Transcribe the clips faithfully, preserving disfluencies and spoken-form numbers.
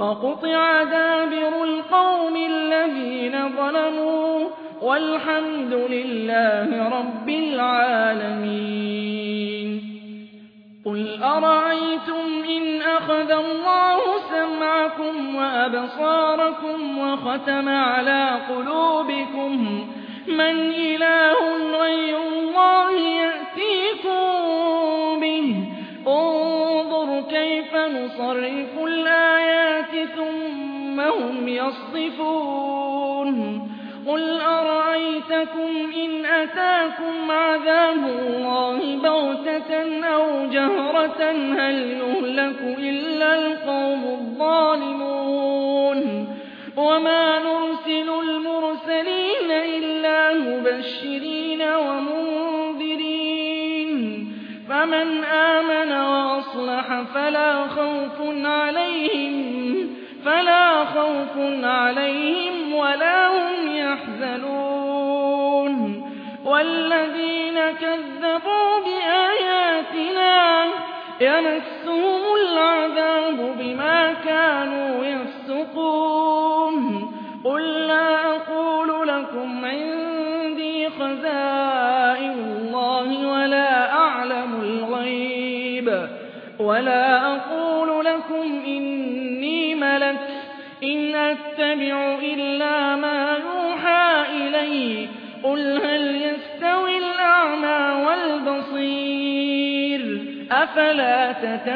فقطع دابر القوم الذين ظلموا والحمد لله رب العالمين. قل أرأيتم إن أخذ الله سمعكم وأبصاركم وختم على قلوبكم من إله غير الله يأتيكم به انظر كيف نصرف الآيات ثم هم يصدفون. قل أرأيتكم إن أتاكم عذاب الله بغتة أو جهرة هل يهلك إلا القوم الظالمون. وما نرسل المرسلين إلا مبشرين ومنذرين فمن آمن وأصلح فلا خوف عليهم فلا خوف عليهم ولا هم يحزنون. والذين كذبوا بآياتنا يمسهم العذاب بما كانوا يفسقون. قل لا أقول لكم عندي خزائن الله ولا أعلم الغيب ولا أقول لكم إني ملك إن أتبع إلا ما يوحى إلي قل هل يستوي الأعمى والبصير أفلا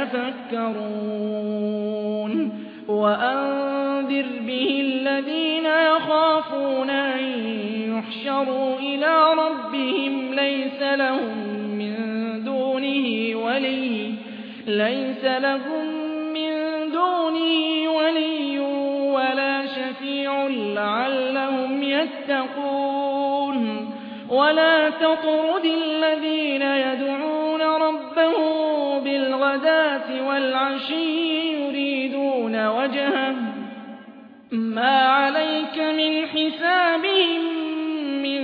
تتفكرون. وأنذر به الذين يخافون أن يحشروا إلى ربهم ليس لهم من دونه ولي ليس لهم من دونه ولي ولا شفيع لعلهم يتقون. ولا تطرد الذين يدعون ربهم بالغداة والعشي يريدون وجهه ما عليك من حسابهم من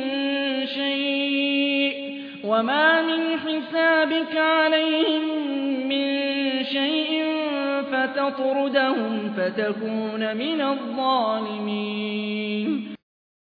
شيء وما من حسابك عليهم من شيء فتطردهم فتكون من الظالمين.